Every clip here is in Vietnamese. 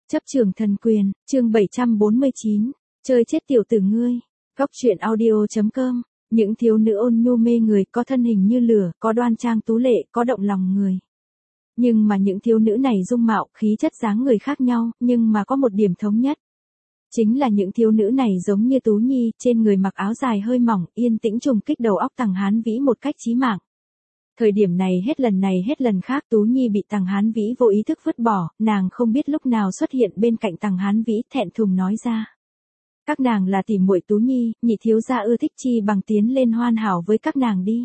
Chấp trường thần quyền, chương 749, chơi chết tiểu tử ngươi. Góc truyện audio.com, những thiếu nữ ôn nhu mê người, có thân hình như lửa, có đoan trang tú lệ, có động lòng người. Nhưng mà những thiếu nữ này dung mạo, khí chất dáng người khác nhau, nhưng mà có một điểm thống nhất. Chính là những thiếu nữ này giống như Tú Nhi, trên người mặc áo dài hơi mỏng, yên tĩnh trùng kích đầu óc Tằng Hán Vĩ một cách chí mạng. Thời điểm này hết lần khác Tú Nhi bị Tằng Hán Vĩ vô ý thức vứt bỏ, nàng không biết lúc nào xuất hiện bên cạnh Tằng Hán Vĩ, thẹn thùng nói ra. Các nàng là tỉ muội Tú Nhi, nhị thiếu gia ưa thích chi bằng tiến lên hoàn hảo với các nàng đi.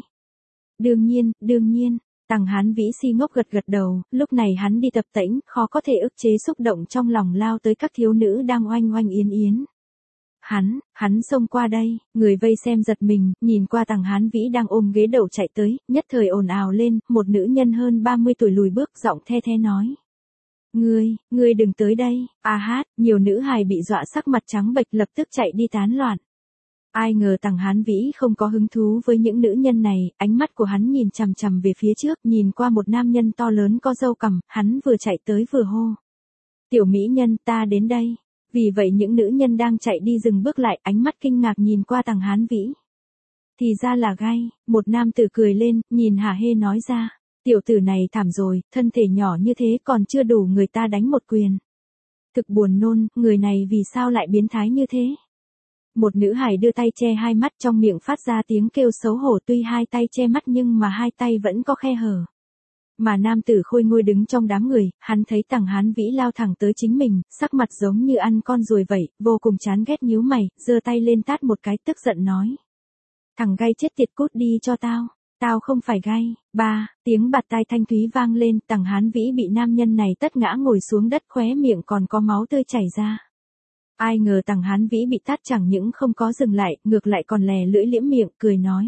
Đương nhiên, Tằng Hán Vĩ si ngốc gật gật đầu, lúc này hắn đi tập tễnh, khó có thể ức chế xúc động trong lòng lao tới các thiếu nữ đang oanh oanh yến yến. Hắn xông qua đây, người vây xem giật mình, nhìn qua Tằng Hán Vĩ đang ôm ghế đầu chạy tới, nhất thời ồn ào lên, một nữ nhân hơn 30 tuổi lùi bước giọng the the nói. Ngươi đừng tới đây, nhiều nữ hài bị dọa sắc mặt trắng bệch lập tức chạy đi tán loạn. Ai ngờ Tằng Hán Vĩ không có hứng thú với những nữ nhân này, ánh mắt của hắn nhìn chằm chằm về phía trước, nhìn qua một nam nhân to lớn có râu cằm, hắn vừa chạy tới vừa hô. Tiểu mỹ nhân, ta đến đây. Vì vậy những nữ nhân đang chạy đi dừng bước lại, ánh mắt kinh ngạc nhìn qua Tằng Hán Vĩ. Thì ra là Gai, một nam tử cười lên, nhìn hả hê nói ra. Tiểu tử này thảm rồi, thân thể nhỏ như thế còn chưa đủ người ta đánh một quyền. Thực buồn nôn, người này vì sao lại biến thái như thế? Một nữ hài đưa tay che hai mắt, trong miệng phát ra tiếng kêu xấu hổ, tuy hai tay che mắt nhưng mà hai tay vẫn có khe hở. Mà nam tử khôi ngôi đứng trong đám người, hắn thấy Tằng Hán Vĩ lao thẳng tới chính mình, sắc mặt giống như ăn con ruồi vậy, vô cùng chán ghét nhíu mày, giơ tay lên tát một cái, tức giận nói. Thằng Gai chết tiệt, cút đi cho tao. Tao không phải Gai. Tiếng bạt tai thanh thúy vang lên, Tằng Hán Vĩ bị nam nhân này tất ngã ngồi xuống đất, khóe miệng còn có máu tươi chảy ra. Ai ngờ Tằng Hán Vĩ bị tát chẳng những không có dừng lại, ngược lại còn lè lưỡi liếm miệng, cười nói.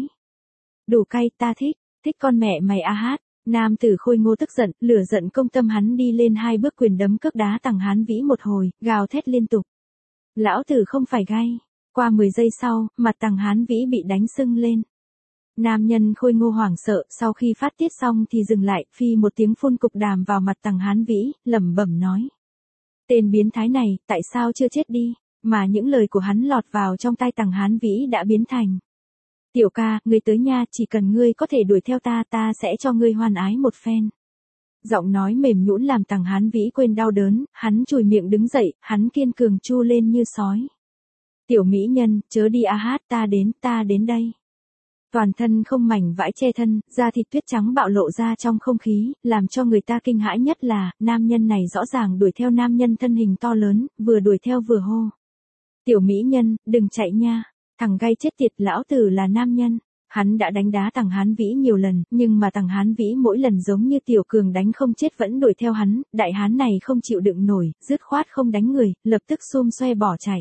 Đủ cay, ta thích con mẹ mày Nam tử khôi ngô tức giận, lửa giận công tâm, hắn đi lên hai bước quyền đấm cước đá Tằng Hán Vĩ một hồi, gào thét liên tục. Lão tử không phải Gai. Qua 10 giây sau, mặt Tằng Hán Vĩ bị đánh sưng lên. Nam nhân khôi ngô hoảng sợ, sau khi phát tiết xong thì dừng lại, phi một tiếng phun cục đàm vào mặt Tằng Hán Vĩ, lẩm bẩm nói. Tên biến thái này, tại sao chưa chết đi? Mà những lời của hắn lọt vào trong tai Tằng Hán Vĩ đã biến thành. Tiểu ca, ngươi tới nha, chỉ cần ngươi có thể đuổi theo ta, ta sẽ cho ngươi hoan ái một phen. Giọng nói mềm nhũn làm Tằng Hán Vĩ quên đau đớn, hắn chùi miệng đứng dậy, hắn kiên cường chu lên như sói. Tiểu mỹ nhân, chớ đi ta đến đây. Toàn thân không mảnh vải che thân, da thịt tuyết trắng bạo lộ ra trong không khí, làm cho người ta kinh hãi nhất là, nam nhân này rõ ràng đuổi theo nam nhân thân hình to lớn, vừa đuổi theo vừa hô. Tiểu mỹ nhân, đừng chạy nha. Thằng Gai chết tiệt, lão tử là nam nhân. Hắn đã đánh đá Tằng Hán Vĩ nhiều lần, nhưng mà Tằng Hán Vĩ mỗi lần giống như tiểu cường đánh không chết vẫn đuổi theo hắn, đại hán này không chịu đựng nổi, dứt khoát không đánh người, lập tức xum xoe bỏ chạy.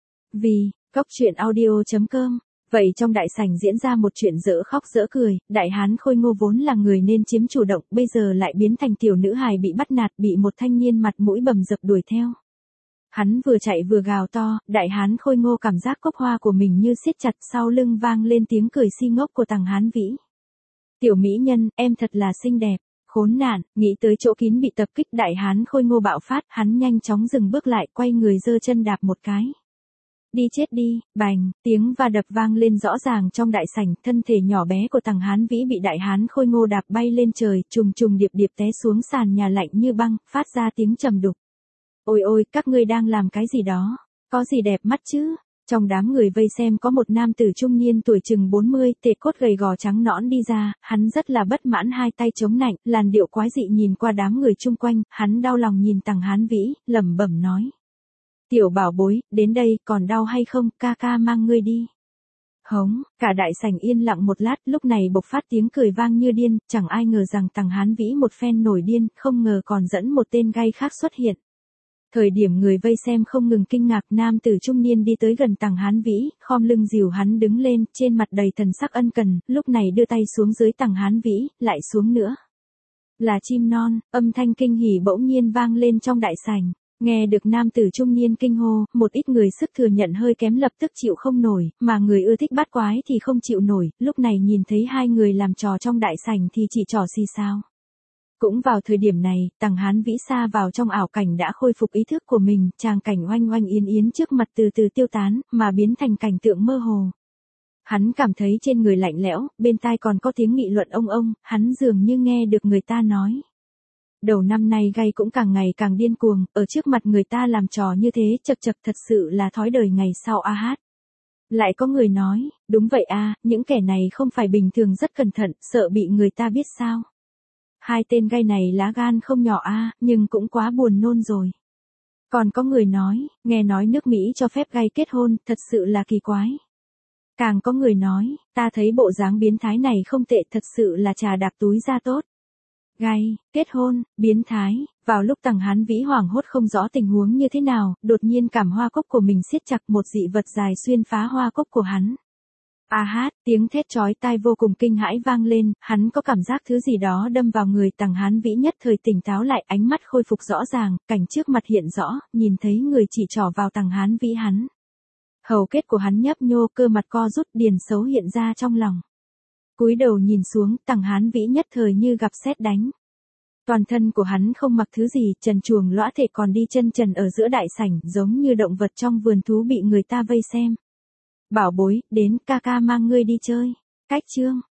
Góc truyện audio.com. Vậy trong đại sảnh diễn ra một chuyện dở khóc dở cười, đại hán khôi ngô vốn là người nên chiếm chủ động, bây giờ lại biến thành tiểu nữ hài bị bắt nạt, bị một thanh niên mặt mũi bầm dập đuổi theo. Hắn vừa chạy vừa gào to, đại hán khôi ngô cảm giác cốc hoa của mình như siết chặt, sau lưng vang lên tiếng cười si ngốc của Tằng Hán Vĩ. Tiểu mỹ nhân, em thật là xinh đẹp. Khốn nạn, nghĩ tới chỗ kín bị tập kích, đại hán khôi ngô bạo phát, hắn nhanh chóng dừng bước lại, quay người giơ chân đạp một cái. Đi chết đi, bành, tiếng va đập vang lên rõ ràng trong đại sảnh, thân thể nhỏ bé của Tằng Hán Vĩ bị đại hán khôi ngô đạp bay lên trời, trùng trùng điệp điệp té xuống sàn nhà lạnh như băng, phát ra tiếng trầm đục. Ôi, các ngươi đang làm cái gì đó? Có gì đẹp mắt chứ? Trong đám người vây xem có một nam tử trung niên tuổi chừng 40, tệ cốt gầy gò trắng nõn đi ra, hắn rất là bất mãn, hai tay chống nạnh, làn điệu quái dị nhìn qua đám người chung quanh, hắn đau lòng nhìn Tằng Hán Vĩ, lẩm bẩm nói. Tiểu bảo bối, đến đây, còn đau hay không, ca mang ngươi đi. Hống, cả đại sảnh yên lặng một lát, lúc này bộc phát tiếng cười vang như điên, chẳng ai ngờ rằng Tằng Hán Vĩ một phen nổi điên, không ngờ còn dẫn một tên Gai khác xuất hiện. Thời điểm người vây xem không ngừng kinh ngạc, nam tử trung niên đi tới gần Tằng Hán Vĩ, khom lưng dìu hắn đứng lên, trên mặt đầy thần sắc ân cần, lúc này đưa tay xuống dưới Tằng Hán Vĩ, lại xuống nữa. Là chim non, âm thanh kinh hỉ bỗng nhiên vang lên trong đại sảnh. Nghe được nam tử trung niên kinh hô, một ít người sức thừa nhận hơi kém lập tức chịu không nổi, mà người ưa thích bắt quái thì không chịu nổi, lúc này nhìn thấy hai người làm trò trong đại sảnh thì chỉ trỏ xì xào. Cũng vào thời điểm này, Tằng Hán Vĩ xa vào trong ảo cảnh đã khôi phục ý thức của mình, tràng cảnh oanh oanh yến yến trước mặt từ từ tiêu tán, mà biến thành cảnh tượng mơ hồ. Hắn cảm thấy trên người lạnh lẽo, bên tai còn có tiếng nghị luận ông, hắn dường như nghe được người ta nói. Đầu năm nay gay cũng càng ngày càng điên cuồng, ở trước mặt người ta làm trò như thế, chật chật thật sự là thói đời ngày sau a hát. Lại có người nói, đúng vậy a, những kẻ này không phải bình thường rất cẩn thận, sợ bị người ta biết sao. Hai tên gay này lá gan không nhỏ a, nhưng cũng quá buồn nôn rồi. Còn có người nói, nghe nói nước Mỹ cho phép gay kết hôn, thật sự là kỳ quái. Càng có người nói, ta thấy bộ dáng biến thái này không tệ, thật sự là trà đạp túi ra tốt. Gay, kết hôn, biến thái, vào lúc Tằng Hán Vĩ hoảng hốt không rõ tình huống như thế nào, đột nhiên cảm hoa cốc của mình siết chặt, một dị vật dài xuyên phá hoa cốc của hắn. A hát, tiếng thét chói tai vô cùng kinh hãi vang lên, hắn có cảm giác thứ gì đó đâm vào người. Tằng Hán Vĩ nhất thời tỉnh táo lại, ánh mắt khôi phục rõ ràng, cảnh trước mặt hiện rõ, nhìn thấy người chỉ trỏ vào Tằng Hán Vĩ hắn. Hầu kết của hắn nhấp nhô, cơ mặt co rút, điền xấu hiện ra trong lòng. Cúi đầu nhìn xuống, Tằng Hán Vĩ nhất thời như gặp sét đánh. Toàn thân của hắn không mặc thứ gì, trần truồng lõa thể còn đi chân trần ở giữa đại sảnh, giống như động vật trong vườn thú bị người ta vây xem. Bảo bối, đến, ca ca mang ngươi đi chơi. Cách chương.